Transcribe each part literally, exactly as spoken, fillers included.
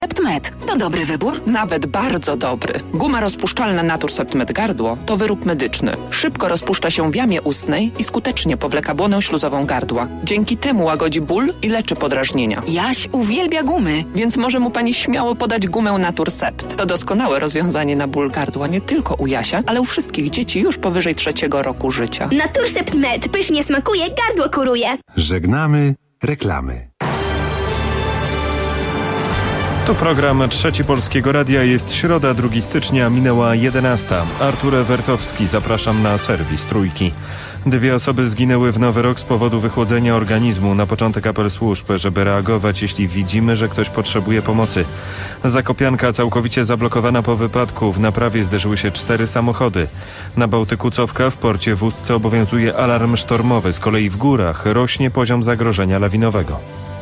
Septmed to dobry wybór? Nawet bardzo dobry. Guma rozpuszczalna Natur Septmed Gardło to wyrób medyczny. Szybko rozpuszcza się w jamie ustnej i skutecznie powleka błonę śluzową gardła. Dzięki temu łagodzi ból i leczy podrażnienia. Jaś uwielbia gumy. Więc może mu pani śmiało podać gumę Natur Sept. To doskonałe rozwiązanie na ból gardła nie tylko u Jasia, ale u wszystkich dzieci już powyżej trzeciego roku życia. Natur Septmed pysznie smakuje, gardło kuruje. Żegnamy reklamy. Tu program Trzeci Polskiego Radia. Jest środa, drugiego stycznia, minęła jedenasta. Artur Wertowski, zapraszam na serwis Trójki. Dwie osoby zginęły w Nowy Rok z powodu wychłodzenia organizmu. Na początek apel służb, żeby reagować, jeśli widzimy, że ktoś potrzebuje pomocy. Zakopianka całkowicie zablokowana po wypadku. W naprawie zderzyły się cztery samochody. Na Bałtyku Cofka w porcie w Ustce obowiązuje alarm sztormowy. Z kolei w górach rośnie poziom zagrożenia lawinowego.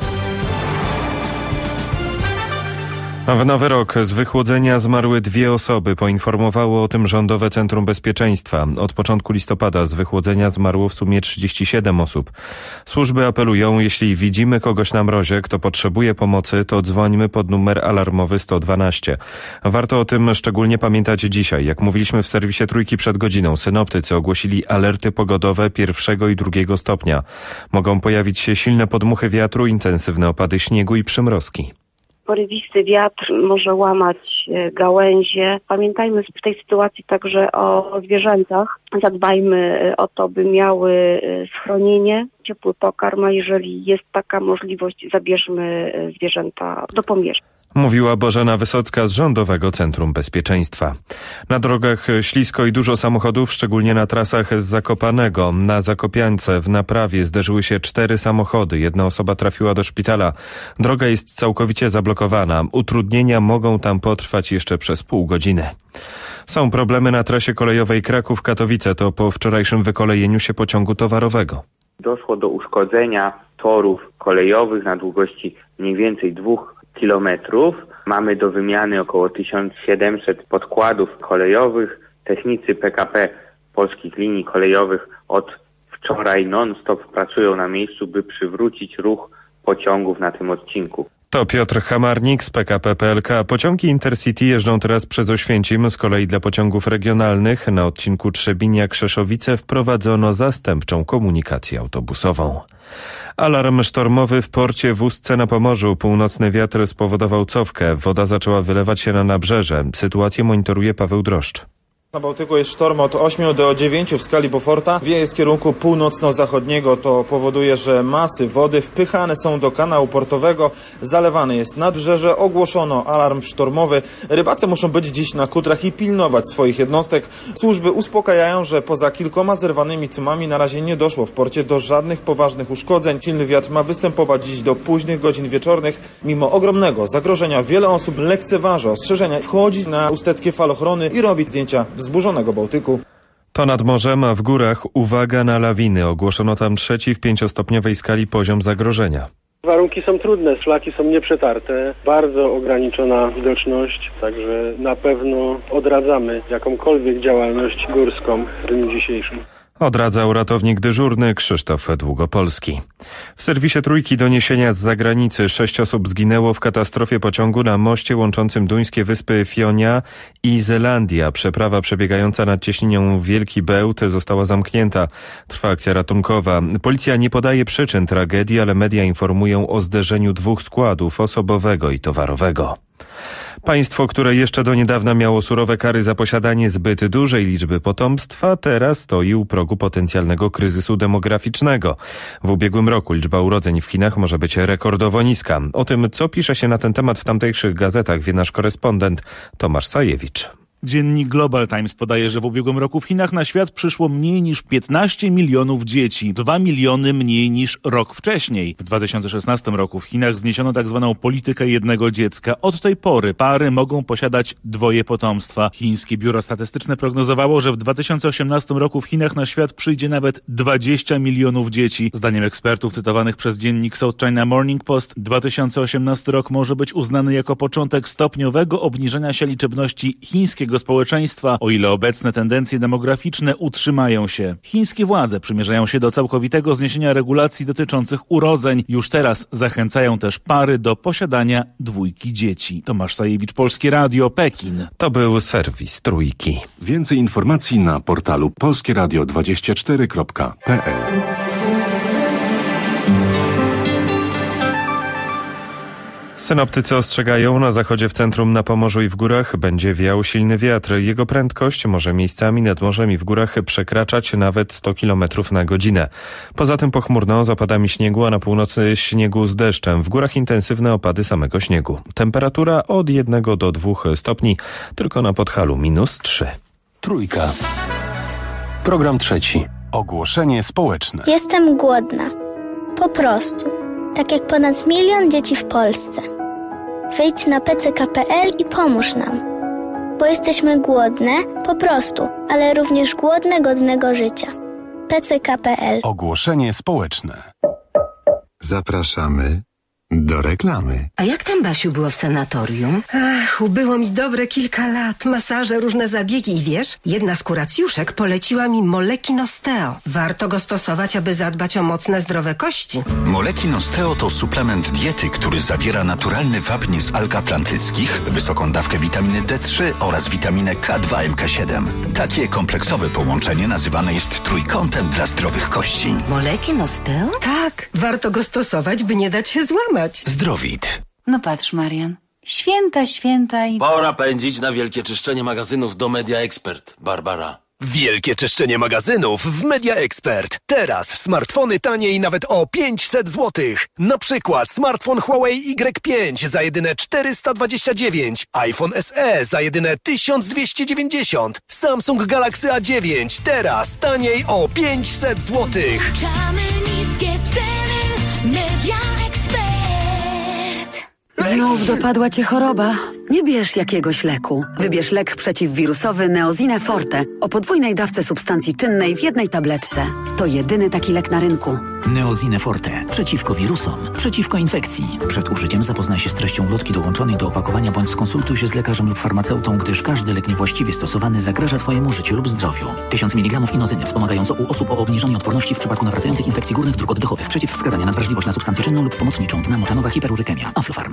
W Nowy Rok z wychłodzenia zmarły dwie osoby. Poinformowało o tym Rządowe Centrum Bezpieczeństwa. Od początku listopada z wychłodzenia zmarło w sumie trzydzieści siedem osób. Służby apelują, jeśli widzimy kogoś na mrozie, kto potrzebuje pomocy, to dzwońmy pod numer alarmowy sto dwanaście. Warto o tym szczególnie pamiętać dzisiaj. Jak mówiliśmy w serwisie Trójki przed godziną, synoptycy ogłosili alerty pogodowe pierwszego i drugiego stopnia. Mogą pojawić się silne podmuchy wiatru, intensywne opady śniegu i przymrozki. Porywisty wiatr może łamać gałęzie. Pamiętajmy w tej sytuacji także o zwierzętach. Zadbajmy o to, by miały schronienie, ciepły pokarm, a jeżeli jest taka możliwość, zabierzmy zwierzęta do pomieszczeń. Mówiła Bożena Wysocka z Rządowego Centrum Bezpieczeństwa. Na drogach ślisko i dużo samochodów, szczególnie na trasach z Zakopanego. Na Zakopiance w naprawie zderzyły się cztery samochody. Jedna osoba trafiła do szpitala. Droga jest całkowicie zablokowana. Utrudnienia mogą tam potrwać jeszcze przez pół godziny. Są problemy na trasie kolejowej Kraków-Katowice. To po wczorajszym wykolejeniu się pociągu towarowego. Doszło do uszkodzenia torów kolejowych na długości mniej więcej dwóch kilometrów. Mamy do wymiany około tysiąc siedemset podkładów kolejowych. Technicy P K P Polskich Linii Kolejowych od wczoraj non-stop pracują na miejscu, by przywrócić ruch pociągów na tym odcinku. To Piotr Hamarnik z P K P P L K. Pociągi Intercity jeżdżą teraz przez Oświęcim. Z kolei dla pociągów regionalnych na odcinku Trzebinia-Krzeszowice wprowadzono zastępczą komunikację autobusową. Alarm sztormowy w porcie w Ustce na Pomorzu. Północny wiatr spowodował cofkę. Woda zaczęła wylewać się na nabrzeże. Sytuację monitoruje Paweł Droszcz. Na Bałtyku jest sztorm od ośmiu do dziewięciu w skali Beauforta. Wieje z kierunku północno-zachodniego. To powoduje, że masy wody wpychane są do kanału portowego. Zalewane jest nadbrzeże. Ogłoszono alarm sztormowy. Rybacy muszą być dziś na kutrach i pilnować swoich jednostek. Służby uspokajają, że poza kilkoma zerwanymi cumami na razie nie doszło w porcie do żadnych poważnych uszkodzeń. Silny wiatr ma występować dziś do późnych godzin wieczornych. Mimo ogromnego zagrożenia wiele osób lekceważy ostrzeżenia. Wchodzi na usteckie falochrony i robi zdjęcia wzburzonego Bałtyku. To nad morzem, a w górach uwaga na lawiny. Ogłoszono tam trzeci w pięciostopniowej skali poziom zagrożenia. Warunki są trudne, szlaki są nieprzetarte, bardzo ograniczona widoczność, także na pewno odradzamy jakąkolwiek działalność górską w dniu dzisiejszym. Odradzał ratownik dyżurny Krzysztof Długopolski. W serwisie Trójki doniesienia z zagranicy. Sześć osób zginęło w katastrofie pociągu na moście łączącym duńskie wyspy Fionia i Zelandia. Przeprawa przebiegająca nad cieśninią Wielki Bełt została zamknięta. Trwa akcja ratunkowa. Policja nie podaje przyczyn tragedii, ale media informują o zderzeniu dwóch składów, osobowego i towarowego. Państwo, które jeszcze do niedawna miało surowe kary za posiadanie zbyt dużej liczby potomstwa, teraz stoi u progu potencjalnego kryzysu demograficznego. W ubiegłym roku liczba urodzeń w Chinach może być rekordowo niska. O tym, co pisze się na ten temat w tamtejszych gazetach, wie nasz korespondent Tomasz Sajewicz. Dziennik Global Times podaje, że w ubiegłym roku w Chinach na świat przyszło mniej niż piętnaście milionów dzieci. dwa miliony mniej niż rok wcześniej. W dwa tysiące szesnastym roku w Chinach zniesiono tak zwaną politykę jednego dziecka. Od tej pory pary mogą posiadać dwoje potomstwa. Chińskie Biuro Statystyczne prognozowało, że w dwa tysiące osiemnastym roku w Chinach na świat przyjdzie nawet dwadzieścia milionów dzieci. Zdaniem ekspertów cytowanych przez dziennik South China Morning Post, dwa tysiące osiemnasty rok może być uznany jako początek stopniowego obniżenia się liczebności chińskiego chińskiego społeczeństwa, o ile obecne tendencje demograficzne utrzymają się. Chińskie władze przymierzają się do całkowitego zniesienia regulacji dotyczących urodzeń. Już teraz zachęcają też pary do posiadania dwójki dzieci. Tomasz Sajewicz, Polskie Radio, Pekin. To był serwis Trójki. Więcej informacji na portalu polskie radio dwadzieścia cztery kropka p l. Synoptycy ostrzegają, na zachodzie, w centrum, na Pomorzu i w górach będzie wiał silny wiatr. Jego prędkość może miejscami nad morzem i w górach przekraczać nawet sto kilometrów na godzinę. Poza tym pochmurno, z opadami śniegu, a na północy śniegu z deszczem. W górach intensywne opady samego śniegu. Temperatura od jednego do dwóch stopni, tylko na Podhalu minus trzy. Trójka. Program trzeci. Ogłoszenie społeczne. Jestem głodna. Po prostu. Tak jak ponad milion dzieci w Polsce. Wejdź na p c k kropka p l i pomóż nam. Bo jesteśmy głodne, po prostu, ale również głodne godnego życia. p c k kropka p l. Ogłoszenie społeczne. Zapraszamy do reklamy. A jak tam, Basiu, było w sanatorium? Ach, ubyło mi dobre kilka lat. Masaże, różne zabiegi i wiesz, jedna z kuracjuszek poleciła mi Molekin Osteo. Warto go stosować, aby zadbać o mocne, zdrowe kości. Molekin Osteo to suplement diety, który zawiera naturalny wapń z alg atlantyckich, wysoką dawkę witaminy D trzy oraz witaminę K dwa M K siedem. Takie kompleksowe połączenie nazywane jest trójkątem dla zdrowych kości. Molekin Osteo? Tak, warto go stosować, by nie dać się złamać. Zdrowit. No patrz, Marian. Święta, święta i... Pora pędzić na wielkie czyszczenie magazynów do Media Expert, Barbara. Wielkie czyszczenie magazynów w Media Expert. Teraz smartfony taniej nawet o pięćset złotych. Na przykład smartfon Huawei Y pięć za jedyne czterysta dwadzieścia dziewięć, iPhone S E za jedyne tysiąc dwieście dziewięćdziesiąt, Samsung Galaxy A dziewięć teraz taniej o pięćset złotych. Niskie ceny, Media Expert. Znów dopadła cię choroba? Nie bierz jakiegoś leku. Wybierz lek przeciwwirusowy Neosine Forte o podwójnej dawce substancji czynnej w jednej tabletce. To jedyny taki lek na rynku. Neosine Forte. Przeciwko wirusom. Przeciwko infekcji. Przed użyciem zapoznaj się z treścią ulotki dołączonej do opakowania bądź skonsultuj się z lekarzem lub farmaceutą, gdyż każdy lek niewłaściwie stosowany zagraża Twojemu życiu lub zdrowiu. tysiąc miligramów inozyny wspomagająco u osób o obniżonej odporności w przypadku nawracających infekcji górnych dróg oddechowych. Przeciwwskazania na wrażliwość na substancję czynną lub pomocniczą. Dna moczanowa, hiperurykemia. Aflofarm.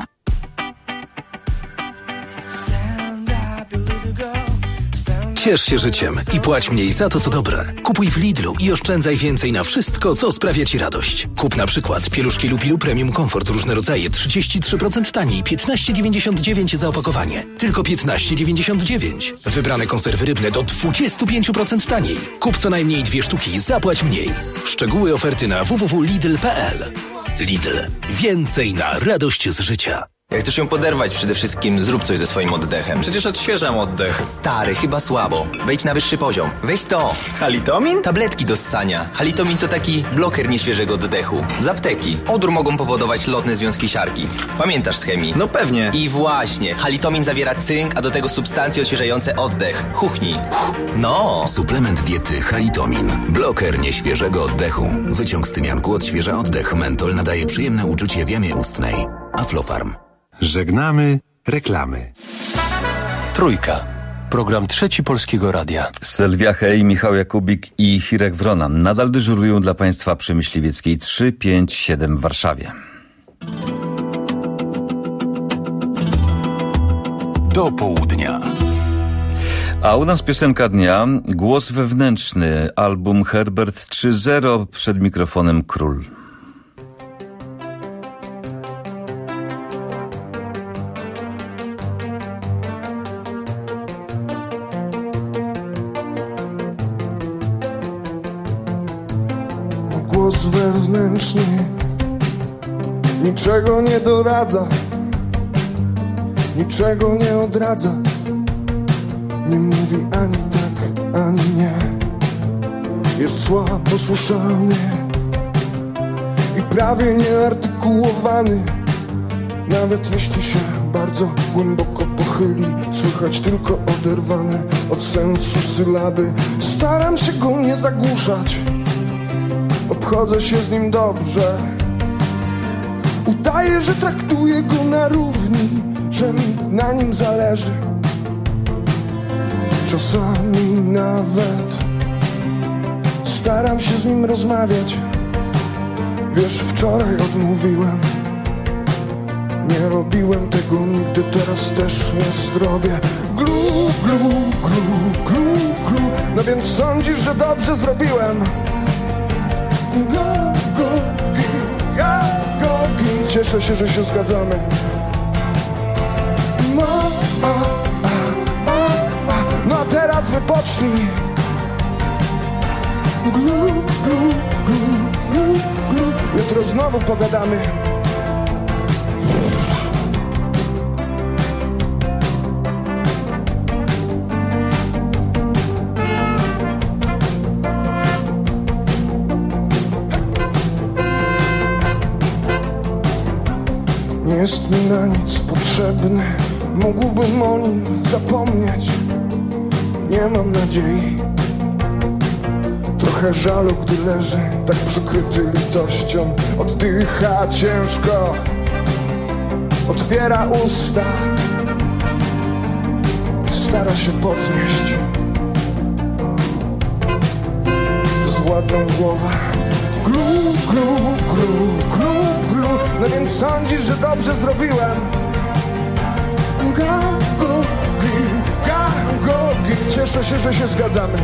Ciesz się życiem i płać mniej za to, co dobre. Kupuj w Lidlu i oszczędzaj więcej na wszystko, co sprawia Ci radość. Kup na przykład pieluszki Lupilu Premium Comfort różne rodzaje trzydzieści trzy procent taniej, piętnaście dziewięćdziesiąt dziewięć za opakowanie. Tylko piętnaście dziewięćdziesiąt dziewięć. Wybrane konserwy rybne do dwadzieścia pięć procent taniej. Kup co najmniej dwie sztuki, zapłać mniej. Szczegóły oferty na w w w kropka lidl kropka p l. Lidl. Więcej na radość z życia. Jak chcesz ją poderwać, przede wszystkim zrób coś ze swoim oddechem. Przecież odświeżam oddech. Stary, chyba słabo. Wejdź na wyższy poziom. Weź to. Halitomin? Tabletki do ssania. Halitomin to taki bloker nieświeżego oddechu. Z apteki. Odór mogą powodować lotne związki siarki. Pamiętasz z chemii? No pewnie. I właśnie. Halitomin zawiera cynk, a do tego substancje odświeżające oddech. Chuchnij. No. Suplement diety Halitomin. Bloker nieświeżego oddechu. Wyciąg z tymianku odświeża oddech. Mentol nadaje przyjemne uczucie w jamie ustnej. Aflofarm. Żegnamy reklamy. Trójka. Program trzeci Polskiego Radia. Sylwia Hej, Michał Jakubik i Hirek Wrona nadal dyżurują dla Państwa przy Myśliwieckiej trzy pięć siedem w Warszawie. Do południa. A u nas piosenka dnia, Głos wewnętrzny, album Herbert trzy zero, przed mikrofonem Król. Głos wewnętrzny niczego nie doradza, niczego nie odradza, nie mówi ani tak, ani nie. Jest słabo słyszalny i prawie nieartykułowany. Nawet jeśli się bardzo głęboko pochyli, słychać tylko oderwane od sensu sylaby. Staram się go nie zagłuszać, obchodzę się z nim dobrze. Udaję, że traktuję go na równi, że mi na nim zależy. czasami nawet staram się z nim rozmawiać. Wiesz, wczoraj odmówiłem, nie robiłem tego nigdy, teraz też nie zrobię. Glu, glu, glu, glu, glu. No więc sądzisz, że dobrze zrobiłem? Go, go, gi, ga, go, gi. Cieszę się, że się zgadzamy. No, a, a, a, a. No a teraz wypocznij. Glu, glu, glu, glu, glu. Jutro znowu pogadamy. Nie jest mi na nic potrzebny, mógłbym o nim zapomnieć. Nie mam nadziei, trochę żalu, gdy leży tak przykryty litością. Oddycha ciężko, otwiera usta, stara się podnieść bezwładną głowę. Glu, glu, glu, glu, glu. No więc sądzisz, że dobrze zrobiłem? Ga, go, gi, ga, go, gi. Cieszę się, że się zgadzamy.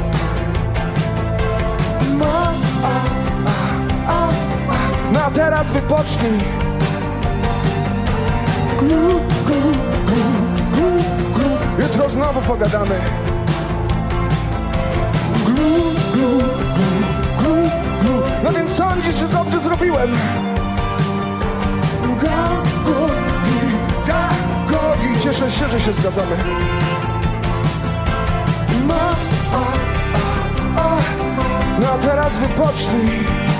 Ma, a, a, a, a. No a teraz wypocznij. Glu, glu, glu, glu, glu. Jutro znowu pogadamy. Glu, glu, glu, glu, glu. No więc sądzisz, że dobrze zrobiłem? Ga, go, gi, ga, go, gi. Cieszę się, że się zgadzamy. Ma, a, a, a. No a teraz wypocznij.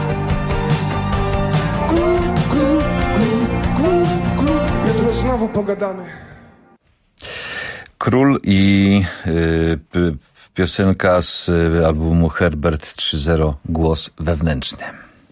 Glu, glu, glu, glu, glu. Jutro znowu pogadamy. Król i y, p, piosenka z y, albumu Herbert trzy zero, Głos wewnętrzny.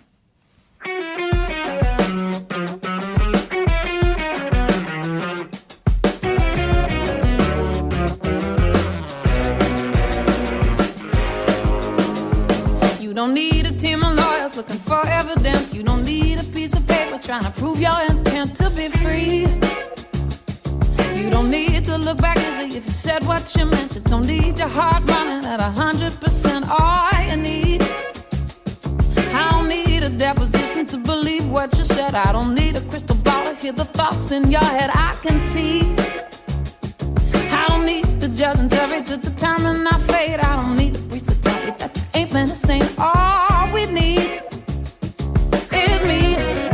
You don't need a team of lawyers looking for evidence. You don't need a piece of paper trying to prove your intent to be free. You don't need to look back and see if you said what you meant. You don't need your heart running at a hundred percent. All you need, I don't need a deposition to believe what you said. I don't need a crystal ball to hear the thoughts in your head. I can see. I don't need the judge and jury to determine our fate. I don't need a priest to tell me that you ain't been a saint. All we need is me.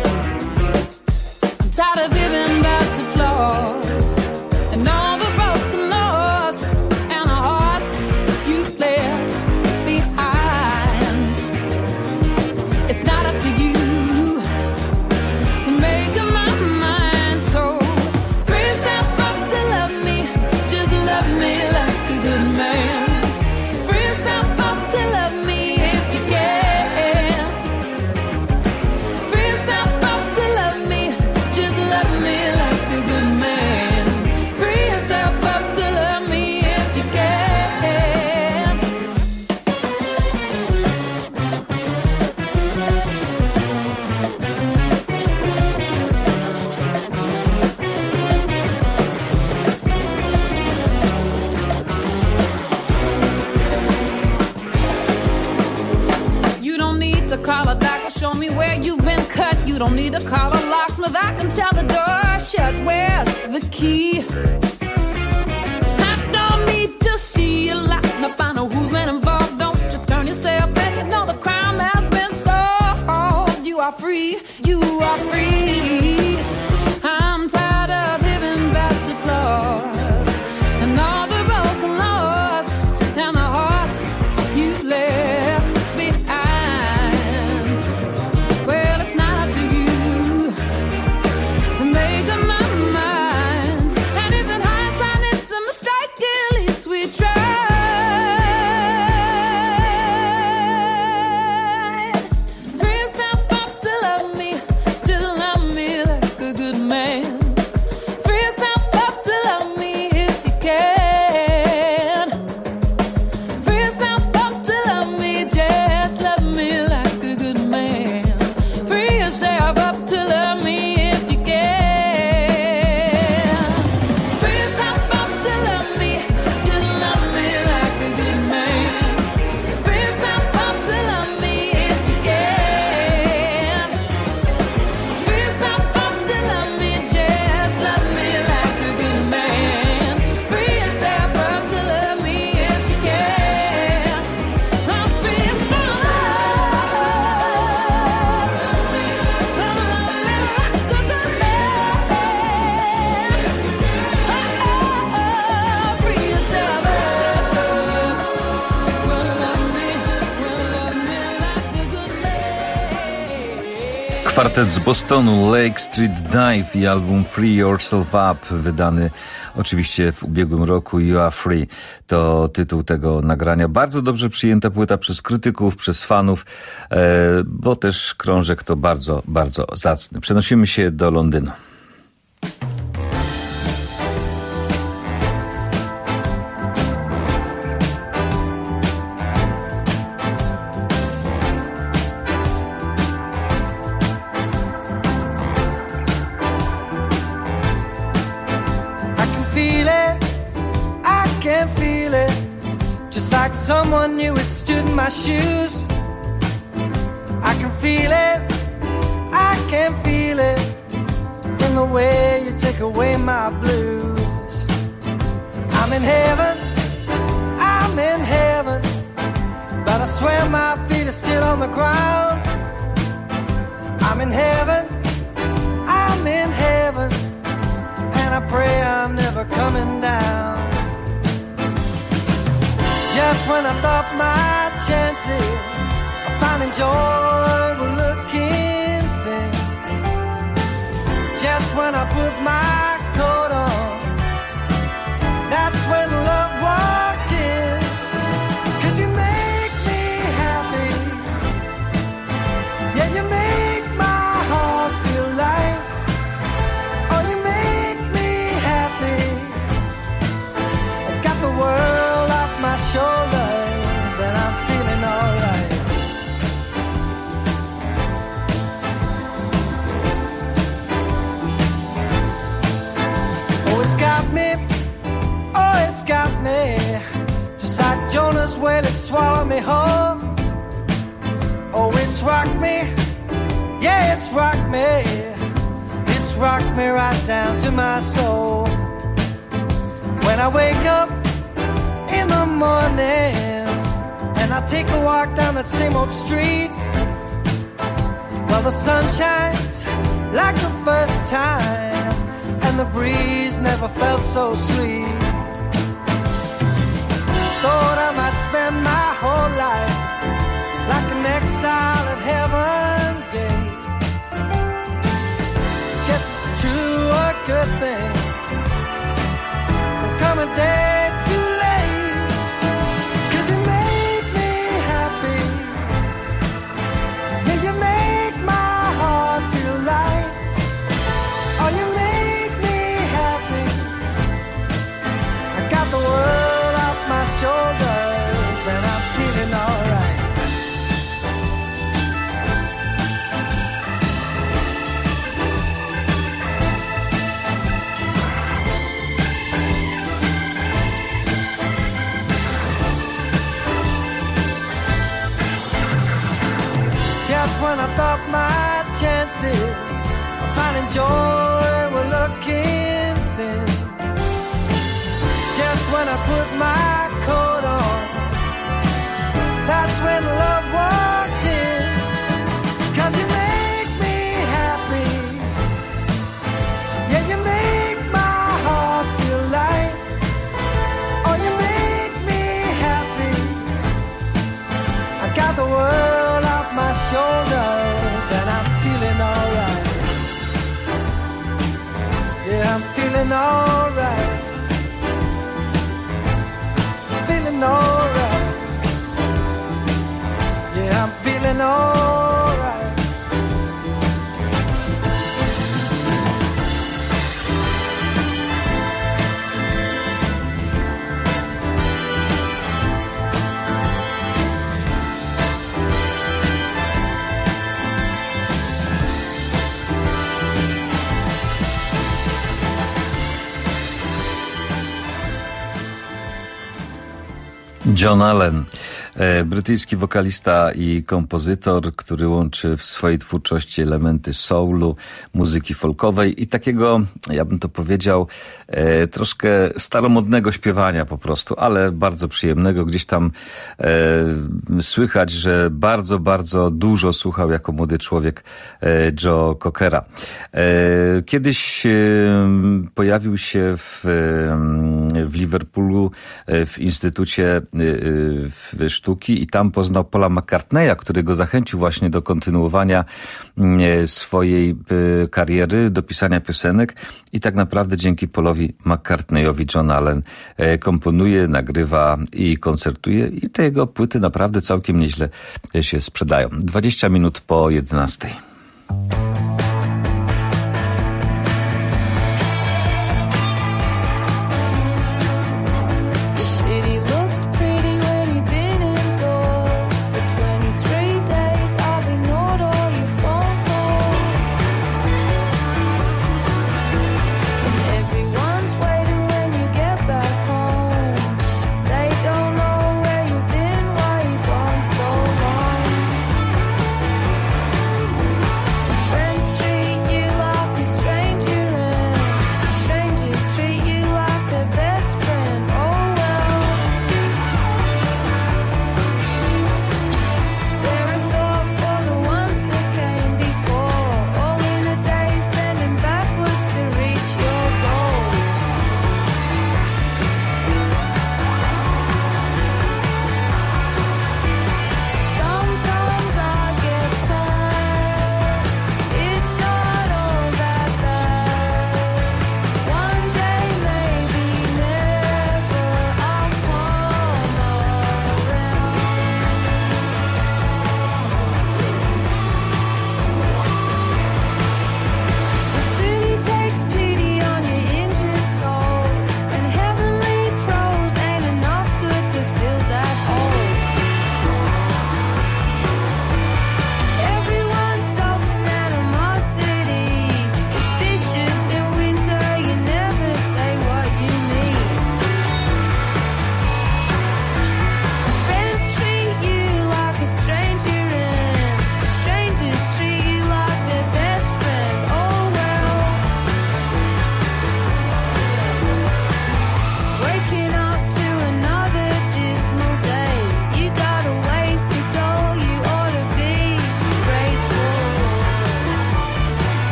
I'm tired of living by your flaws and all the broken laws and the hearts you've left behind. It's not up to you to make up my mind. So free yourself up to love me. Just love me like a good man. Free yourself up to love me if you can. Free yourself up to love me. Just love me like a good man. Free yourself up to love me if you can. You don't need to call a doctor, show me where you've been cut. You don't need to call a locksmith, I can tell the door shut. Where's the key? I don't need to see you locked up. I know who's been involved. Don't you turn yourself in. You know the crime has been solved. You are free, you are free. I'm tired of living by your flaws and all the broken laws and the hearts you've left behind. Well, it's not up to you to make up my mind. And if it Kwartet z Bostonu, Lake Street Dive i album Free Yourself Up, wydany oczywiście w ubiegłym roku. You Are Free to tytuł tego nagrania. Bardzo dobrze przyjęta płyta przez krytyków, przez fanów, bo też krążek to bardzo, bardzo zacny. Przenosimy się do Londynu. Someone new has stood in my shoes. I can feel it, I can feel it in the way you take away my blues. I'm in heaven, I'm in heaven, but I swear my feet are still on the ground. I'm in heaven, I'm in heaven, and I pray I'm never coming down. Just when I thought my chances of finding joy were looking thin, just when I put my coat on, that's when love walked in. 'Cause you make me happy, yeah, you make my heart feel light. Oh, you make me happy, I got the world off my shoulders and I'm feeling alright. Oh, it's got me, oh, it's got me, just like Jonah's whale, it swallowed me whole. Oh, it's rocked me, yeah, it's rocked me, it's rocked me right down to my soul. When I wake up in the morning and I take a walk down that same old street, well, the sun shines like the first time and the breeze never felt so sweet. Thought I might spend my whole life like an exile at heaven's gate. Guess it's true, a good thing will come a day too late. 'Cause you make me happy, yeah, you make my heart feel light. Oh, you make me happy, I got the world off my shoulders and I'm feeling alright. Just when I thought my chances of finding joy were looking thin, just when I put my coat on, that's when love walked in. 'Cause you make me happy, yeah, you make my heart feel light. Oh, you make me happy, I got the world off my shoulders and I'm feeling alright. Yeah, I'm feeling alright. Feeling alright. Yeah, I'm feeling alright. John Allen, brytyjski wokalista i kompozytor, który łączy w swojej twórczości elementy soulu, muzyki folkowej i takiego, ja bym to powiedział, e, troszkę staromodnego śpiewania po prostu, ale bardzo przyjemnego. Gdzieś tam e, słychać, że bardzo, bardzo dużo słuchał jako młody człowiek e, Joe Cockera. E, kiedyś e, pojawił się w, w Liverpoolu w Instytucie Sztuki i tam poznał Paula McCartneya, który go zachęcił właśnie do kontynuowania swojej kariery, do pisania piosenek i tak naprawdę dzięki Paulowi McCartneyowi John Allen komponuje, nagrywa i koncertuje i te jego płyty naprawdę całkiem nieźle się sprzedają. dwadzieścia minut po jedenastej. Friday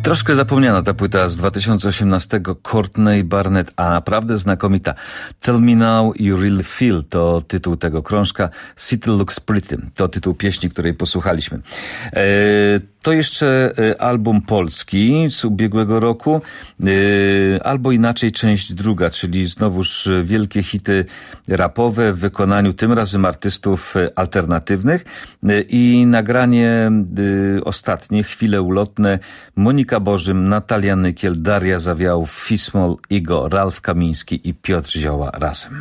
Troszkę zapomniana ta płyta z dwa tysiące osiemnastego, Courtney Barnett, a naprawdę znakomita. Tell Me Now You Really Feel to tytuł tego krążka. City Looks Pretty to tytuł pieśni, której posłuchaliśmy. E, to jeszcze album polski z ubiegłego roku, e, albo inaczej część druga, czyli znowuż wielkie hity rapowe w wykonaniu tym razem artystów alternatywnych e, i nagranie e, ostatnie, chwile ulotne, Monika Bożym, Natalia Nykiel, Daria Zawiałów, Fismol, Igo, Ralf Kamiński i Piotr Zioła razem.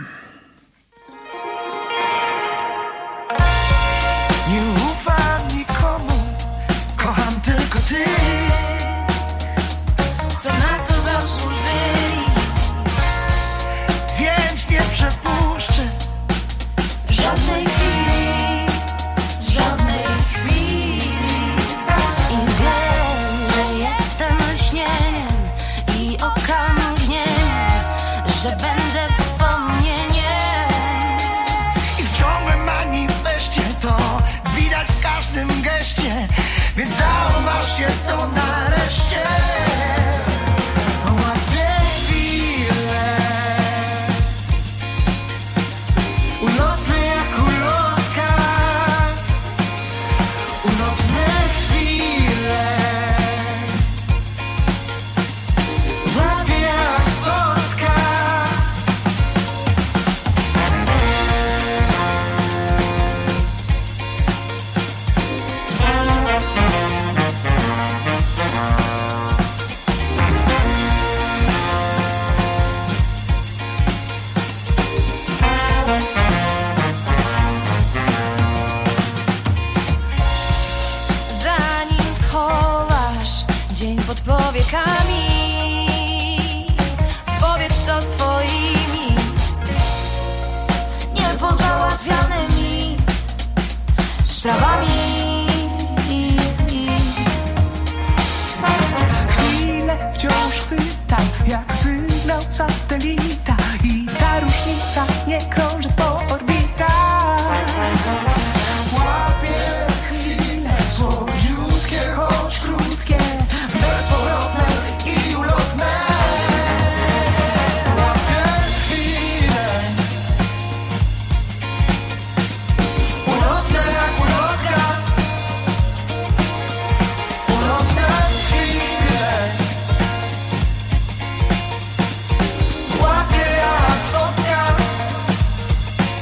Nie ufam nikomu, kocham tylko ty. Co na to zasłużyli, Więc nie przepuszczę żadnej chwili, żadnej chwili. I wiem, że jestem lśnieniem i okamgnieniem, że będę wspomnieniem. I w ciągłym manifestie to widać w każdym geście, więc zauważcie to nareszcie. Ładne chwile, ulotne jak ulotka, ulotne chwile, ładne jak wodka. Zanim schowasz dzień pod powiekami, powiedz co z twoimi niepozałatwianymi sprawami. Chwilę wciąż chwytam jak sygnał satelita i ta różnica nie krąży po orbitach. Łapię chwile słodziutkie, choć krótkie, bezpowrotne i ulotne. Łapię chwile, ulotne jak ulotka, ulotne chwile, łapię jak wodka.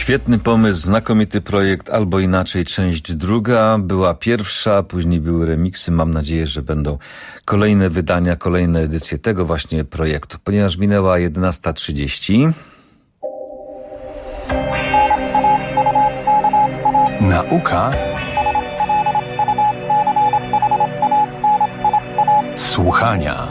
Świetny pomysł, znakomity projekt, albo inaczej część druga. Była pierwsza, później były remiksy. Mam nadzieję, że będą kolejne wydania, kolejne edycje tego właśnie projektu. Ponieważ minęła jedenasta trzydzieści. Nauka słuchania.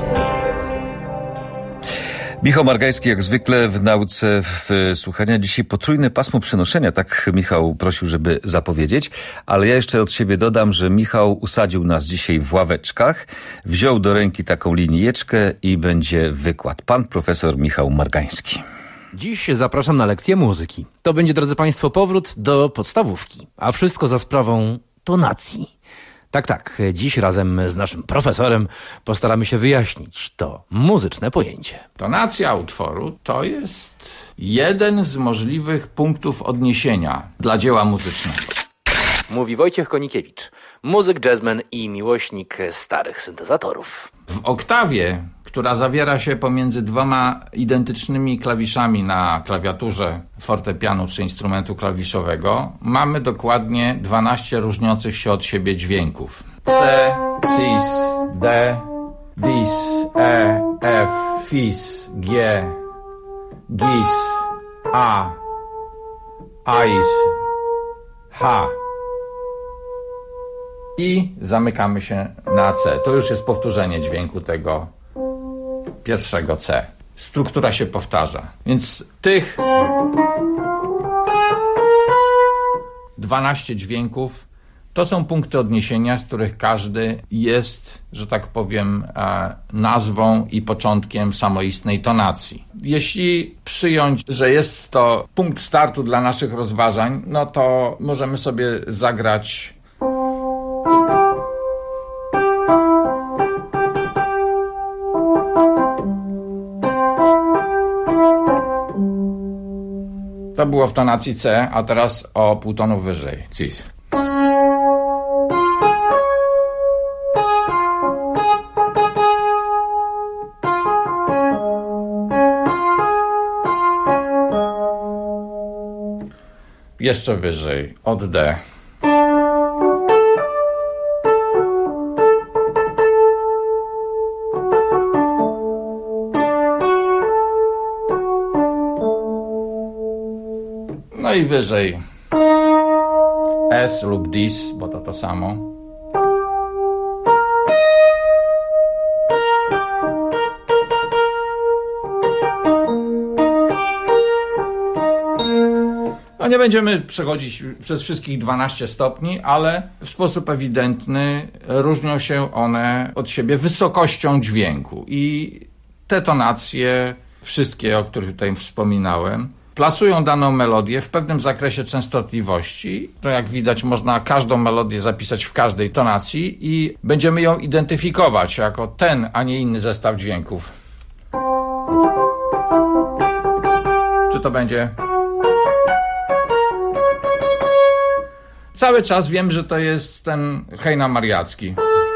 Michał Margański jak zwykle w nauce w słuchania. Dzisiaj potrójne pasmo przenoszenia, tak Michał prosił, żeby zapowiedzieć, ale ja jeszcze od siebie dodam, że Michał usadził nas dzisiaj w ławeczkach, wziął do ręki taką linijeczkę i będzie wykład. Pan profesor Michał Margański. Dziś zapraszam na lekcję muzyki. To będzie, drodzy Państwo, powrót do podstawówki, a wszystko za sprawą tonacji. Tak, tak, dziś razem z naszym profesorem postaramy się wyjaśnić to muzyczne pojęcie. Tonacja utworu to jest jeden z możliwych punktów odniesienia dla dzieła muzycznego. Mówi Wojciech Konikiewicz, muzyk, jazzman i miłośnik starych syntezatorów. W oktawie, która zawiera się pomiędzy dwoma identycznymi klawiszami na klawiaturze fortepianu czy instrumentu klawiszowego, mamy dokładnie dwanaście różniących się od siebie dźwięków. C, cis, D, dis, E, F, fis, G, gis, A, ais, H. I zamykamy się na C. To już jest powtórzenie dźwięku tego pierwszego C. Struktura się powtarza. Więc tych dwanaście dźwięków to są punkty odniesienia, z których każdy jest, że tak powiem, nazwą i początkiem samoistnej tonacji. Jeśli przyjąć, że jest to punkt startu dla naszych rozważań, no to możemy sobie zagrać to było w tonacji C, a teraz o pół tonu wyżej. Cis. Jeszcze wyżej, od D. No i wyżej S lub dis, bo to to samo. No nie będziemy przechodzić przez wszystkich dwanaście stopni, ale w sposób ewidentny różnią się one od siebie wysokością dźwięku. I te tonacje, wszystkie, o których tutaj wspominałem, plasują daną melodię w pewnym zakresie częstotliwości. To jak widać można każdą melodię zapisać w każdej tonacji i będziemy ją identyfikować jako ten, a nie inny zestaw dźwięków. Czy to będzie? Cały czas wiem, że to jest ten hejna mariacki.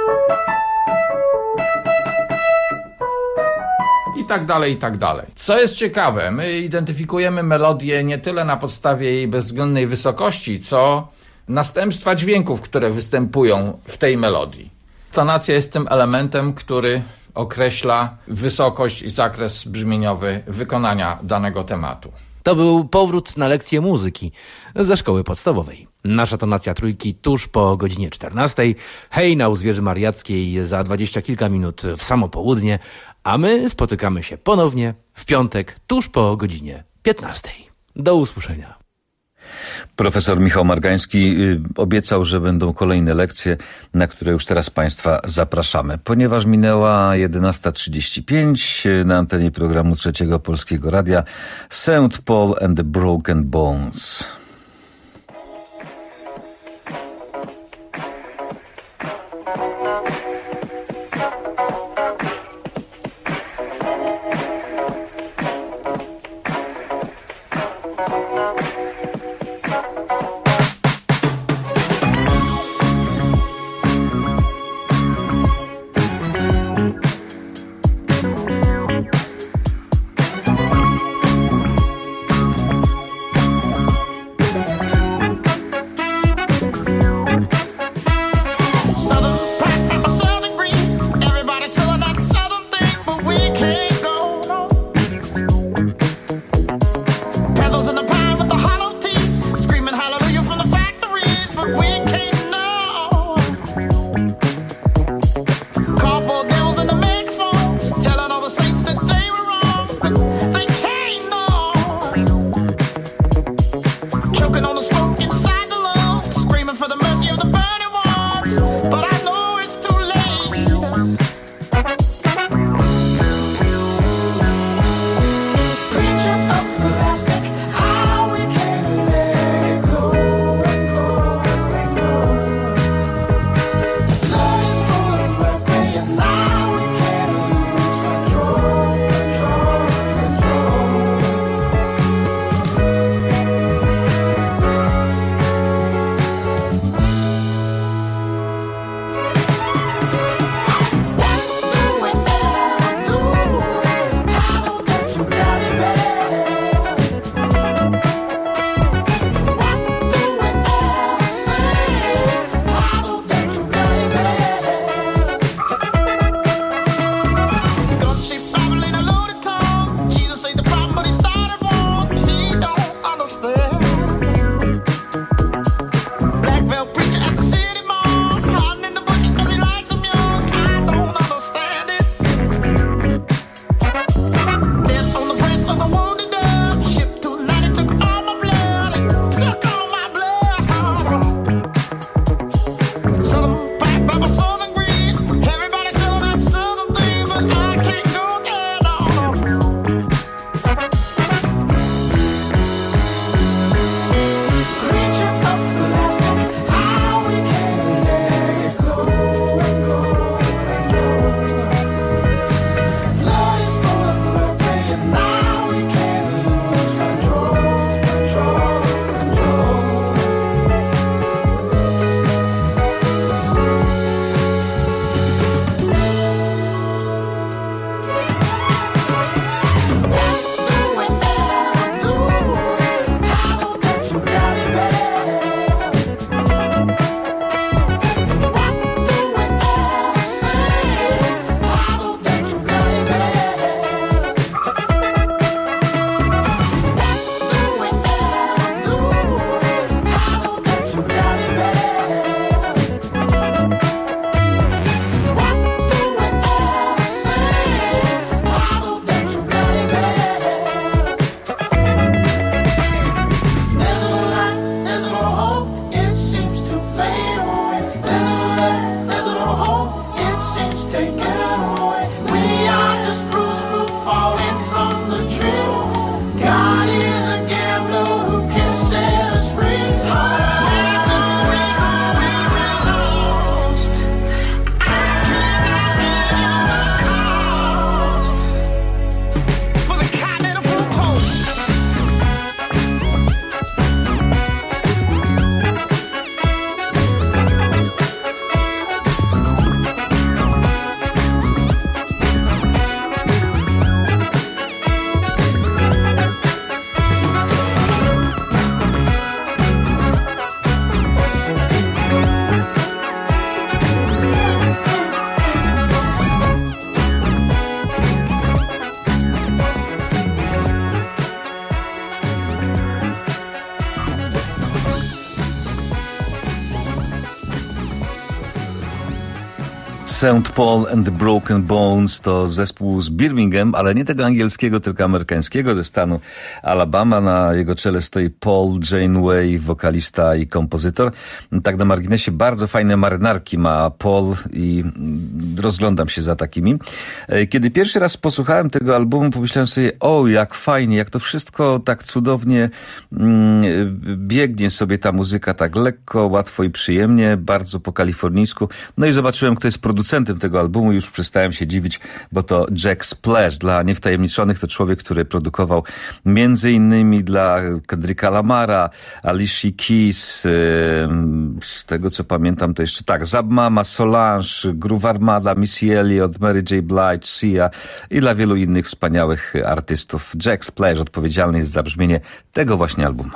I tak dalej, i tak dalej. Co jest ciekawe, my identyfikujemy melodię nie tyle na podstawie jej bezwzględnej wysokości, co następstwa dźwięków, które występują w tej melodii. Tonacja jest tym elementem, który określa wysokość i zakres brzmieniowy wykonania danego tematu. To był powrót na lekcję muzyki ze szkoły podstawowej. Nasza tonacja trójki tuż po godzinie czternastej. Hejna u Zwierzy Mariackiej za dwadzieścia kilka minut w samo południe, a my spotykamy się ponownie w piątek tuż po godzinie piętnastej. Do usłyszenia. Profesor Michał Margański obiecał, że będą kolejne lekcje, na które już teraz Państwa zapraszamy. Ponieważ minęła jedenasta trzydzieści pięć na antenie programu Trzeciego Polskiego Radia Saint Paul and the Broken Bones. Saint Paul and the Broken Bones to zespół z Birmingham, ale nie tego angielskiego, tylko amerykańskiego, ze stanu Alabama. Na jego czele stoi Paul Janeway, wokalista i kompozytor. Tak na marginesie, bardzo fajne marynarki ma Paul i rozglądam się za takimi. Kiedy pierwszy raz posłuchałem tego albumu, pomyślałem sobie, o jak fajnie, jak to wszystko tak cudownie mm, biegnie sobie ta muzyka, tak lekko, łatwo i przyjemnie, bardzo po kalifornijsku. No i zobaczyłem, kto jest producentem tego albumu, już przestałem się dziwić, bo to Jack Splash. Dla niewtajemniczonych to człowiek, który produkował między innymi dla Kendricka Lamara, Alicia Keys, z tego co pamiętam to jeszcze tak, Zab Mama, Solange, Groove Armada, Missy Elliott, Mary J. Blige, Sia i dla wielu innych wspaniałych artystów. Jack Splash odpowiedzialny jest za brzmienie tego właśnie albumu.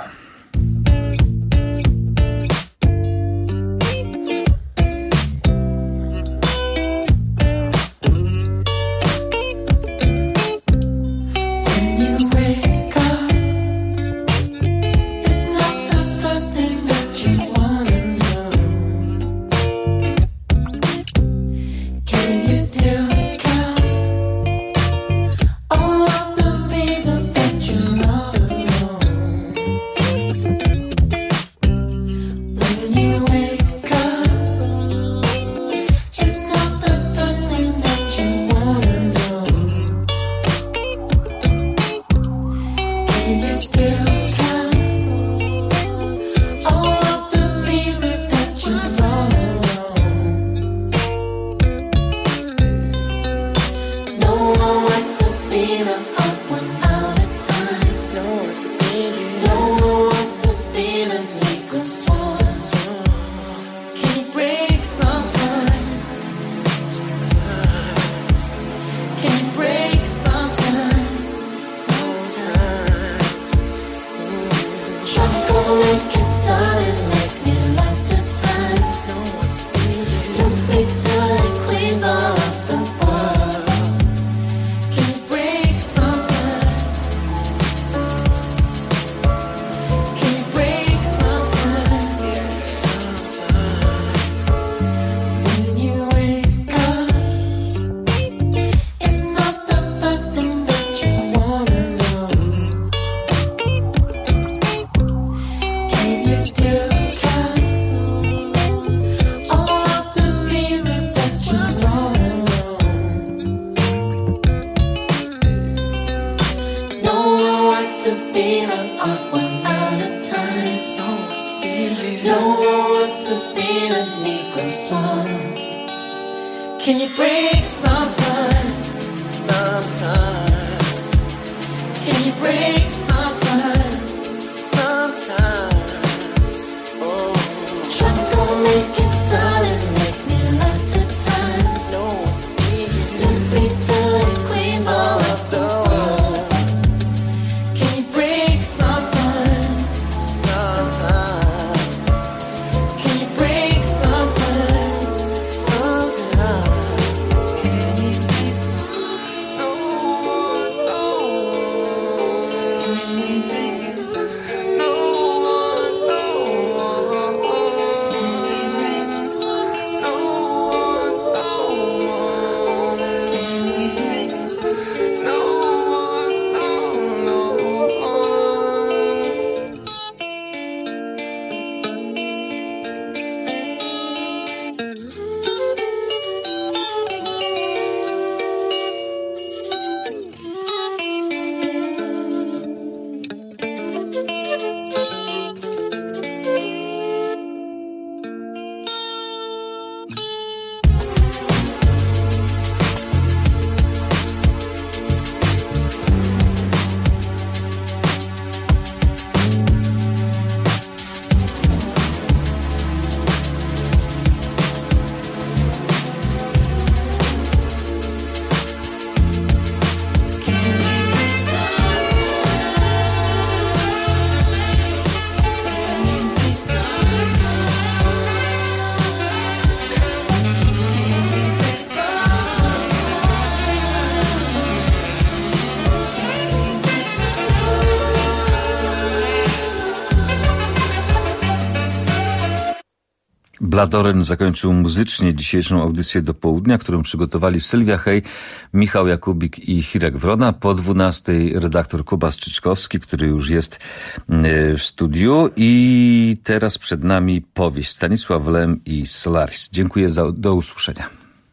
Bladoren zakończył muzycznie dzisiejszą audycję do południa, którą przygotowali Sylwia Hej, Michał Jakubik i Hirek Wrona. Po dwunastej redaktor Kuba Strzyczkowski, który już jest w studiu. I teraz przed nami powieść Stanisław Lem i Solaris. Dziękuję za, do usłyszenia.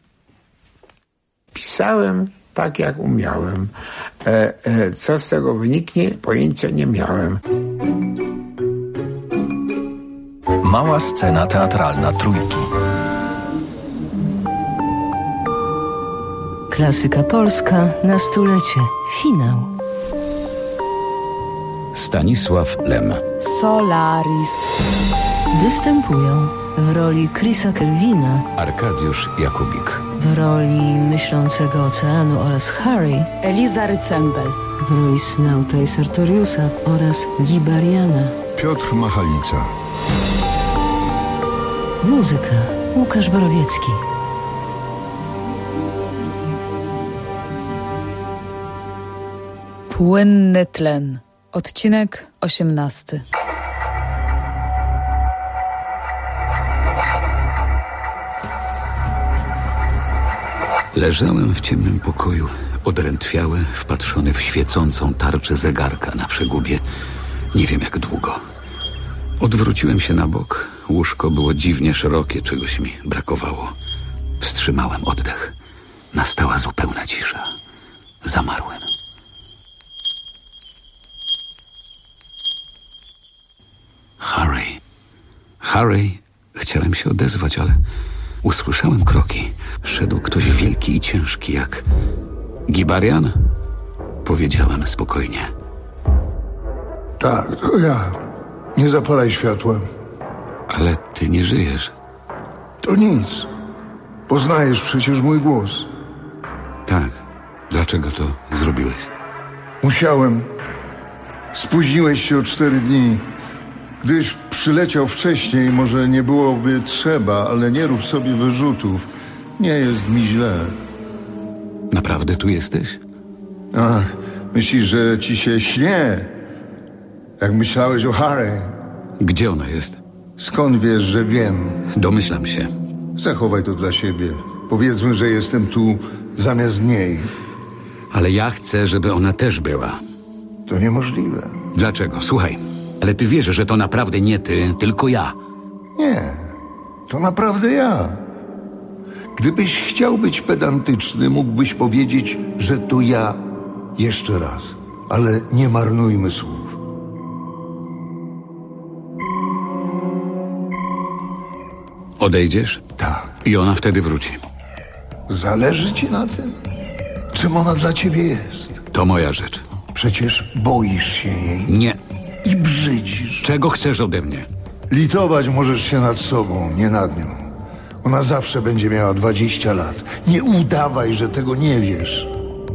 Pisałem tak, jak umiałem. E, e, co z tego wyniknie, pojęcia nie miałem. Mała scena teatralna Trójki. Klasyka polska na stulecie. Finał. Stanisław Lem. Solaris. Występują w roli Chrisa Kelvina, Arkadiusz Jakubik. w roli myślącego oceanu oraz Harry, Eliza Rycembel, w roli Snauta i Sartoriusa oraz Gibariana, Piotr Machalica. muzyka Łukasz Borowiecki. Płynny tlen. Odcinek osiemnasty. Leżałem w ciemnym pokoju, odrętwiały, wpatrzony w świecącą tarczę zegarka na przegubie. Nie wiem jak długo. Odwróciłem się na bok. Łóżko było dziwnie szerokie, czegoś mi brakowało. Wstrzymałem oddech. Nastała zupełna cisza. Zamarłem. Harry. Harry. Chciałem się odezwać, ale usłyszałem kroki. Szedł ktoś wielki i ciężki jak... Gibarian? Powiedziałem spokojnie. Tak, to ja. Nie zapalaj światła. Ale ty nie żyjesz. To nic. Poznajesz przecież mój głos. Tak. Dlaczego to zrobiłeś? Musiałem. Spóźniłeś się o cztery dni. Gdybyś przyleciał wcześniej, może nie byłoby trzeba, ale nie rób sobie wyrzutów. Nie jest mi źle. Naprawdę tu jesteś? Ach, myślisz, że ci się śnię? Jak myślałeś o Harry. Gdzie ona jest? Skąd wiesz, że wiem? Domyślam się. Zachowaj to dla siebie. Powiedzmy, że jestem tu zamiast niej. Ale ja chcę, żeby ona też była. To niemożliwe. Dlaczego? Słuchaj, ale ty wiesz, że to naprawdę nie ty, tylko ja. Nie, to naprawdę ja. Gdybyś chciał być pedantyczny, mógłbyś powiedzieć, że to ja jeszcze raz. Ale nie marnujmy słów. Odejdziesz? Tak. I ona wtedy wróci. Zależy ci na tym? Czym ona dla ciebie jest? To moja rzecz. Przecież boisz się jej. Nie. I brzydzisz. Czego chcesz ode mnie? Litować możesz się nad sobą, nie nad nią. Ona zawsze będzie miała dwadzieścia lat. Nie udawaj, że tego nie wiesz.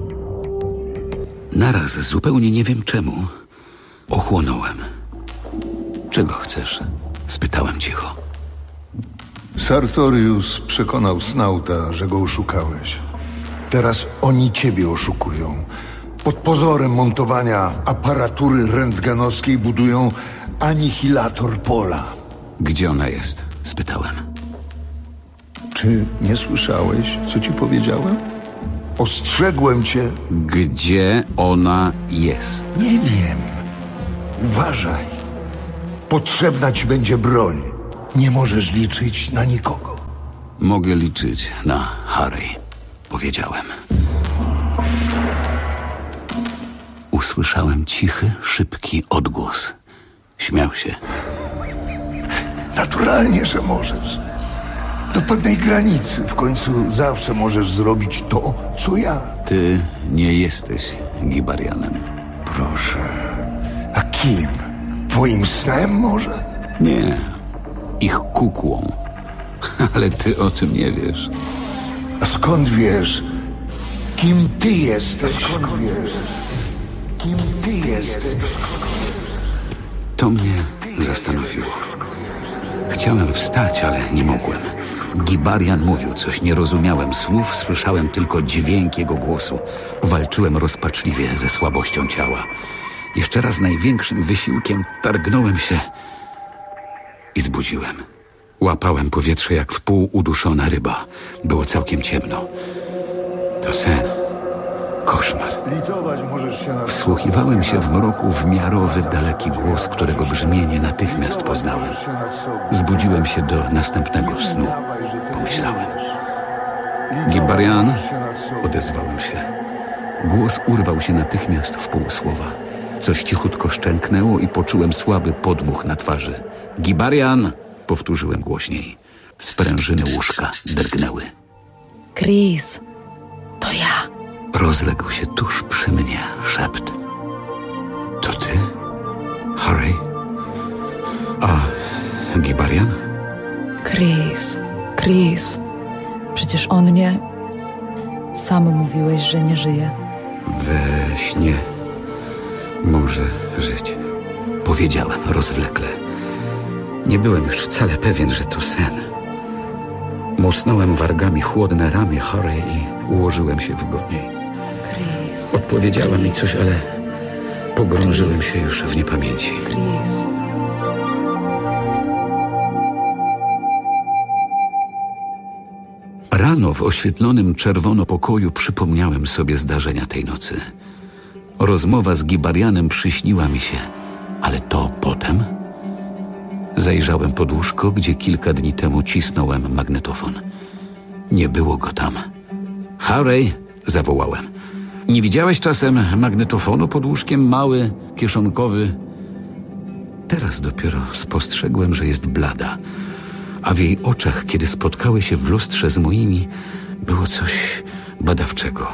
Naraz, zupełnie nie wiem czemu, ochłonąłem. Czego chcesz? Spytałem cicho. Sartorius przekonał Snauta, że go oszukałeś. Teraz oni ciebie oszukują. Pod pozorem montowania aparatury rentgenowskiej budują anihilator pola. Gdzie ona jest? Spytałem. Czy nie słyszałeś, co ci powiedziałem? Ostrzegłem cię. Gdzie ona jest? Nie wiem. Uważaj. Potrzebna ci będzie broń. Nie możesz liczyć na nikogo. Mogę liczyć na Harry, powiedziałem. Usłyszałem cichy, szybki odgłos. Śmiał się. Naturalnie, że możesz. Do pewnej granicy. W końcu zawsze możesz zrobić to, co ja. Ty nie jesteś Gibarianem. Proszę. A kim? Twoim snem może? Nie. Ich kukłą. Ale ty o tym nie wiesz. A skąd wiesz, kim ty jesteś? Skąd wiesz, kim ty jesteś? To mnie zastanowiło. Chciałem wstać, ale nie mogłem. Gibarian mówił coś, nie rozumiałem słów, słyszałem tylko dźwięk jego głosu. Walczyłem rozpaczliwie ze słabością ciała. Jeszcze raz największym wysiłkiem targnąłem się i zbudziłem. Łapałem powietrze jak wpół uduszona ryba. Było całkiem ciemno. To sen. Koszmar. Wsłuchiwałem się w mroku w miarowy, daleki głos, którego brzmienie natychmiast poznałem. Zbudziłem się do następnego snu. Pomyślałem. Gibarian? Odezwałem się. Głos urwał się natychmiast w pół słowa. Coś cichutko szczęknęło i poczułem słaby podmuch na twarzy. Gibarian! Powtórzyłem głośniej. Sprężyny łóżka drgnęły. Chris, to ja. Rozległ się tuż przy mnie szept. To ty? Harry? A Gibarian? Chris, Chris. Przecież on nie... Sam mówiłeś, że nie żyje. We śnie może żyć. Powiedziałem rozwlekle. Nie byłem już wcale pewien, że to sen. Mocnąłem wargami chłodne ramię Harry i ułożyłem się wygodniej. Chris, Odpowiedziała mi coś, ale pogrążyłem się już w niepamięci. Chris. Rano w oświetlonym czerwono pokoju przypomniałem sobie zdarzenia tej nocy. Rozmowa z Gibarianem przyśniła mi się, ale to potem... Zajrzałem pod łóżko, gdzie kilka dni temu cisnąłem magnetofon. Nie było go tam. Harry, zawołałem. Nie widziałeś czasem magnetofonu pod łóżkiem, mały, kieszonkowy? Teraz dopiero spostrzegłem, że jest blada, a w jej oczach, kiedy spotkały się w lustrze z moimi, było coś badawczego.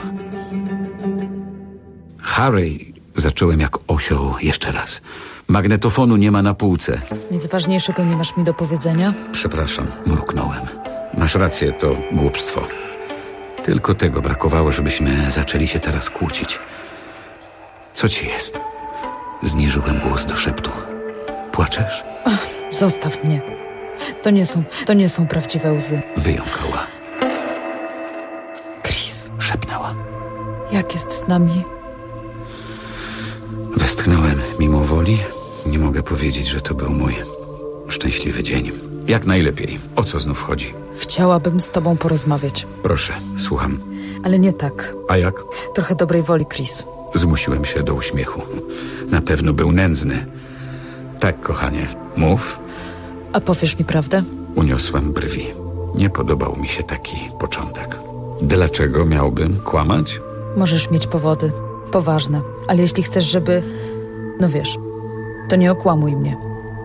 Harry, zacząłem jak osioł jeszcze raz. Magnetofonu nie ma na półce. Nic ważniejszego nie masz mi do powiedzenia? Przepraszam, mruknąłem. Masz rację, to głupstwo. Tylko tego brakowało, żebyśmy zaczęli się teraz kłócić. Co ci jest? Zniżyłem głos do szeptu. Płaczesz? Ach, zostaw mnie. To nie są, to nie są prawdziwe łzy. Wyjąkała. Chris. Szepnęła. Jak jest z nami? Westchnąłem mimo woli. Nie mogę powiedzieć, że to był mój szczęśliwy dzień. Jak najlepiej. O co znów chodzi? Chciałabym z tobą porozmawiać. Proszę, słucham. Ale nie tak. A jak? Trochę dobrej woli, Chris. Zmusiłem się do uśmiechu. Na pewno był nędzny. Tak, kochanie. Mów. A powiesz mi prawdę? Uniosłem brwi. Nie podobał mi się taki początek. Dlaczego miałbym kłamać? Możesz mieć powody. Poważne. Ale jeśli chcesz, żeby... No wiesz, to nie okłamuj mnie.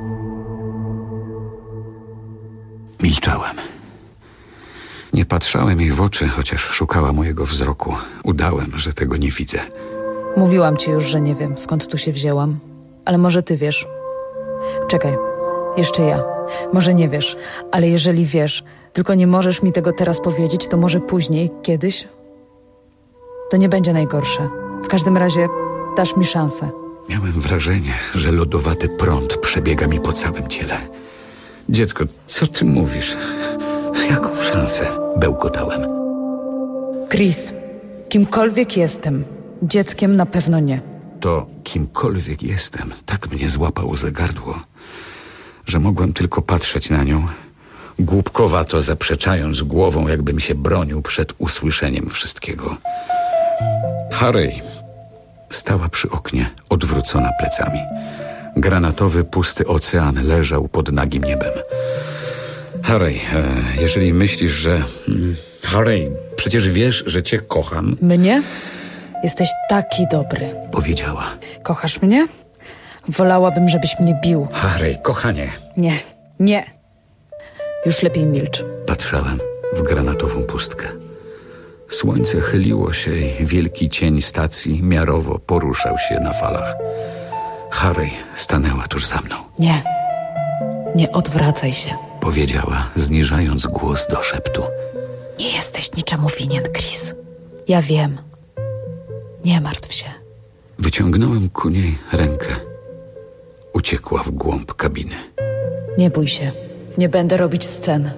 Milczałem. Nie patrzałem jej w oczy, chociaż szukała mojego wzroku. Udałem, że tego nie widzę. Mówiłam ci już, że nie wiem, skąd tu się wzięłam. Ale może ty wiesz. Czekaj, jeszcze ja. Może nie wiesz, ale jeżeli wiesz, tylko nie możesz mi tego teraz powiedzieć, to może później, kiedyś? To nie będzie najgorsze. W każdym razie dasz mi szansę. Miałem wrażenie, że lodowaty prąd przebiega mi po całym ciele. Dziecko, co ty mówisz? Jaką szansę? Bełkotałem. Chris, kimkolwiek jestem, dzieckiem na pewno nie. To kimkolwiek jestem, tak mnie złapał za gardło, że mogłem tylko patrzeć na nią, głupkowato zaprzeczając głową, jakbym się bronił przed usłyszeniem wszystkiego. Harry stała przy oknie, odwrócona plecami. Granatowy, pusty ocean leżał pod nagim niebem. Harry, e, jeżeli myślisz, że... Harry, przecież wiesz, że cię kocham. Mnie? Jesteś taki dobry. Powiedziała. Kochasz mnie? Wolałabym, żebyś mnie bił. Harry, kochanie. Nie, nie. Już lepiej milcz. Patrzałem w granatową pustkę. Słońce chyliło się i wielki cień stacji miarowo poruszał się na falach. Harry stanęła tuż za mną. Nie, nie odwracaj się. Powiedziała, zniżając głos do szeptu. Nie jesteś niczemu winien, Chris. Ja wiem. Nie martw się. Wyciągnąłem ku niej rękę. Uciekła w głąb kabiny. Nie bój się. Nie będę robić scen.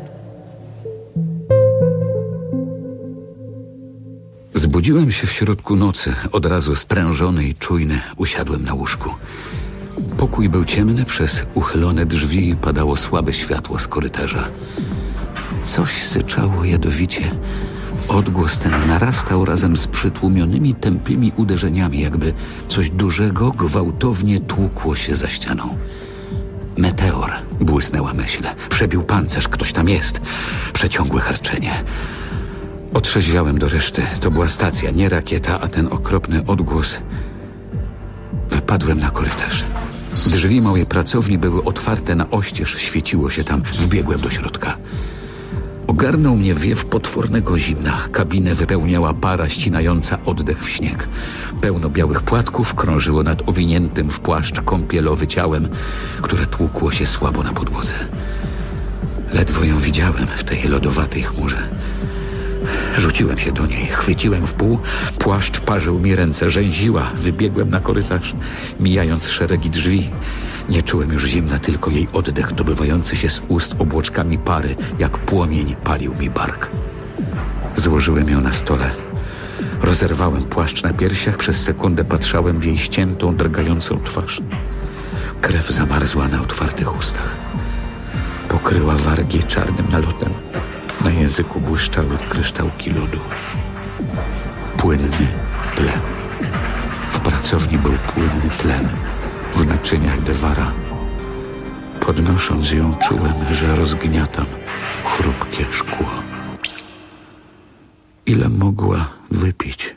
Zbudziłem się w środku nocy, od razu sprężony i czujny, usiadłem na łóżku. Pokój był ciemny, przez uchylone drzwi padało słabe światło z korytarza. Coś syczało jadowicie. Odgłos ten narastał razem z przytłumionymi tępymi uderzeniami, jakby coś dużego gwałtownie tłukło się za ścianą. Meteor, błysnęła myśl. Przebił pancerz, ktoś tam jest. Przeciągłe harczenie. Otrzeźwiałem do reszty. To była stacja, nie rakieta, a ten okropny odgłos. Wypadłem na korytarz. Drzwi mojej pracowni były otwarte na oścież, świeciło się tam. Wbiegłem do środka. Ogarnął mnie wiew potwornego zimna. Kabinę wypełniała para ścinająca oddech w śnieg. Pełno białych płatków krążyło nad owiniętym w płaszcz kąpielowy ciałem, które tłukło się słabo na podłodze. Ledwo ją widziałem w tej lodowatej chmurze. Rzuciłem się do niej, chwyciłem w pół, płaszcz parzył mi ręce, rzęziła. Wybiegłem na korytarz, mijając szeregi drzwi. Nie czułem już zimna, tylko jej oddech dobywający się z ust obłoczkami pary, jak płomień palił mi bark. Złożyłem ją na stole. Rozerwałem płaszcz na piersiach, przez sekundę patrzałem w jej ściętą, drgającą twarz. Krew zamarzła na otwartych ustach. Pokryła wargi czarnym nalotem. Na języku błyszczały kryształki lodu. Płynny tlen. W pracowni był płynny tlen. W naczyniach Dewara. Podnosząc ją, czułem, że rozgniatam chrupkie szkło. Ile mogła wypić?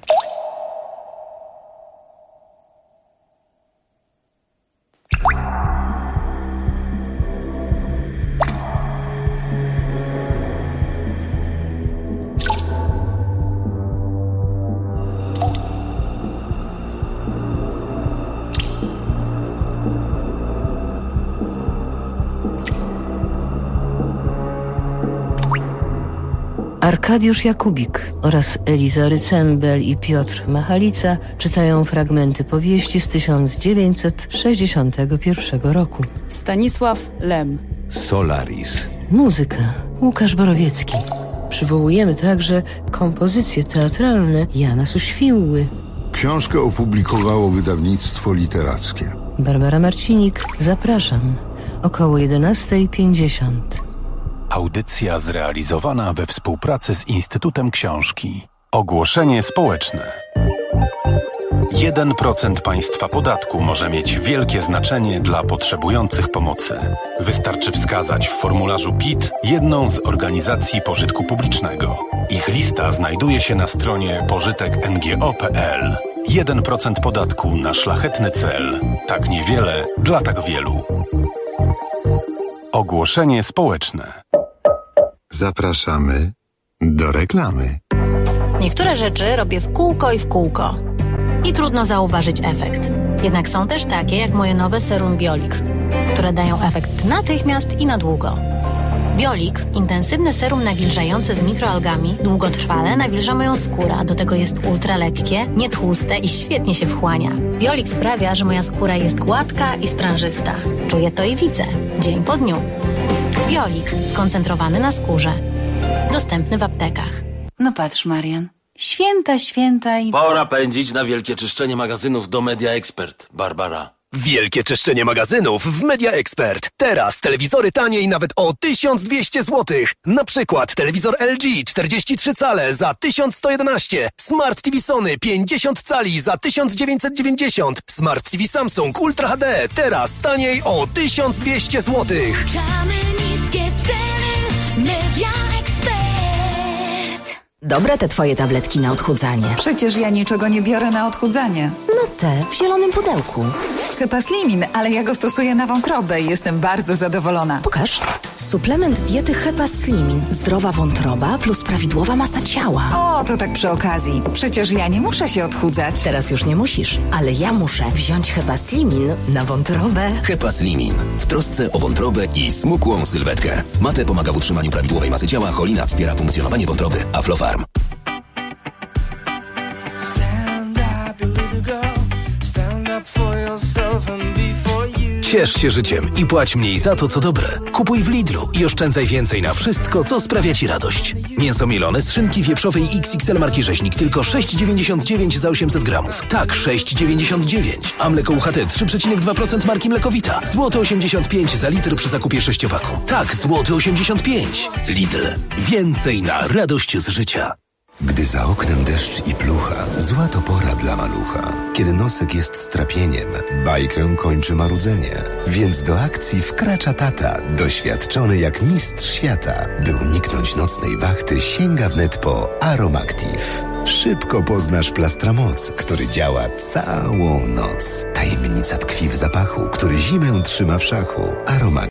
Arkadiusz Jakubik oraz Eliza Rycembel i Piotr Machalica czytają fragmenty powieści z tysiąc dziewięćset sześćdziesiątego pierwszego roku. Stanisław Lem. Solaris. Muzyka Łukasz Borowiecki. Przywołujemy także kompozycje teatralne Jana Suświłły. Książkę opublikowało wydawnictwo literackie. Barbara Marcinik. Zapraszam. Około jedenasta pięćdziesiąt. Audycja zrealizowana we współpracy z Instytutem Książki. Ogłoszenie społeczne. jeden procent państwa podatku może mieć wielkie znaczenie dla potrzebujących pomocy. Wystarczy wskazać w formularzu P I T jedną z organizacji pożytku publicznego. Ich lista znajduje się na stronie pożytek n g o kropka p l. jeden procent podatku na szlachetny cel. Tak niewiele dla tak wielu. Ogłoszenie społeczne. Zapraszamy do reklamy. Niektóre rzeczy robię w kółko i w kółko. I trudno zauważyć efekt. Jednak są też takie jak moje nowe serum Biolik, które dają efekt natychmiast i na długo. Biolik, intensywne serum nawilżające z mikroalgami, długotrwale nawilża moją skórę, a do tego jest ultra lekkie, nietłuste i świetnie się wchłania. Biolik sprawia, że moja skóra jest gładka i sprężysta. Czuję to i widzę, dzień po dniu. Biolik, skoncentrowany na skórze. Dostępny w aptekach. No patrz, Marian. Święta, święta i... Pora pędzić na wielkie czyszczenie magazynów do Media Expert, Barbara. Wielkie czyszczenie magazynów w Media Expert. Teraz telewizory taniej nawet o tysiąc dwieście złotych. Na przykład telewizor L G czterdzieści trzy cale za tysiąc sto jedenaście, Smart T V Sony pięćdziesiąt cali za tysiąc dziewięćset dziewięćdziesiąt, Smart T V Samsung Ultra H D teraz taniej o tysiąc dwieście złotych. Niskie ceny, Media Expert. Dobre te twoje tabletki na odchudzanie. Przecież ja niczego nie biorę na odchudzanie. No te w zielonym pudełku. Chyba Slimin, ale ja go stosuję na wątrobę i jestem bardzo zadowolona. Pokaż. Suplement diety Hepa Slimin. Zdrowa wątroba plus prawidłowa masa ciała. O, to tak przy okazji. Przecież ja nie muszę się odchudzać. Teraz już nie musisz, ale ja muszę wziąć Hepa Slimin na wątrobę. Hepa Slimin. W trosce o wątrobę i smukłą sylwetkę. Mate pomaga w utrzymaniu prawidłowej masy ciała, cholina wspiera funkcjonowanie wątroby. Aflofarm. Ciesz się życiem i płać mniej za to, co dobre. Kupuj w Lidlu i oszczędzaj więcej na wszystko, co sprawia Ci radość. Mięso mielone z szynki wieprzowej X X L marki Rzeźnik tylko sześć dziewięćdziesiąt dziewięć za osiemset gramów. Tak, sześć dziewięćdziesiąt dziewięć. A mleko U H T trzy przecinek dwa procent marki Mlekowita. Złoty osiemdziesiąt pięć za litr przy zakupie sześciopaku. Tak, złoty osiemdziesiąt pięć. Lidl. Więcej na radość z życia. Gdy za oknem deszcz i plucha, zła to pora dla malucha. Kiedy nosek jest strapieniem, bajkę kończy marudzenie. Więc do akcji wkracza tata, doświadczony jak mistrz świata. By uniknąć nocnej wachty, sięga wnet po Aromactive. Szybko poznasz Plastramoc, który działa całą noc. Tajemnica tkwi w zapachu, który zimę trzyma w szachu. Aromactive.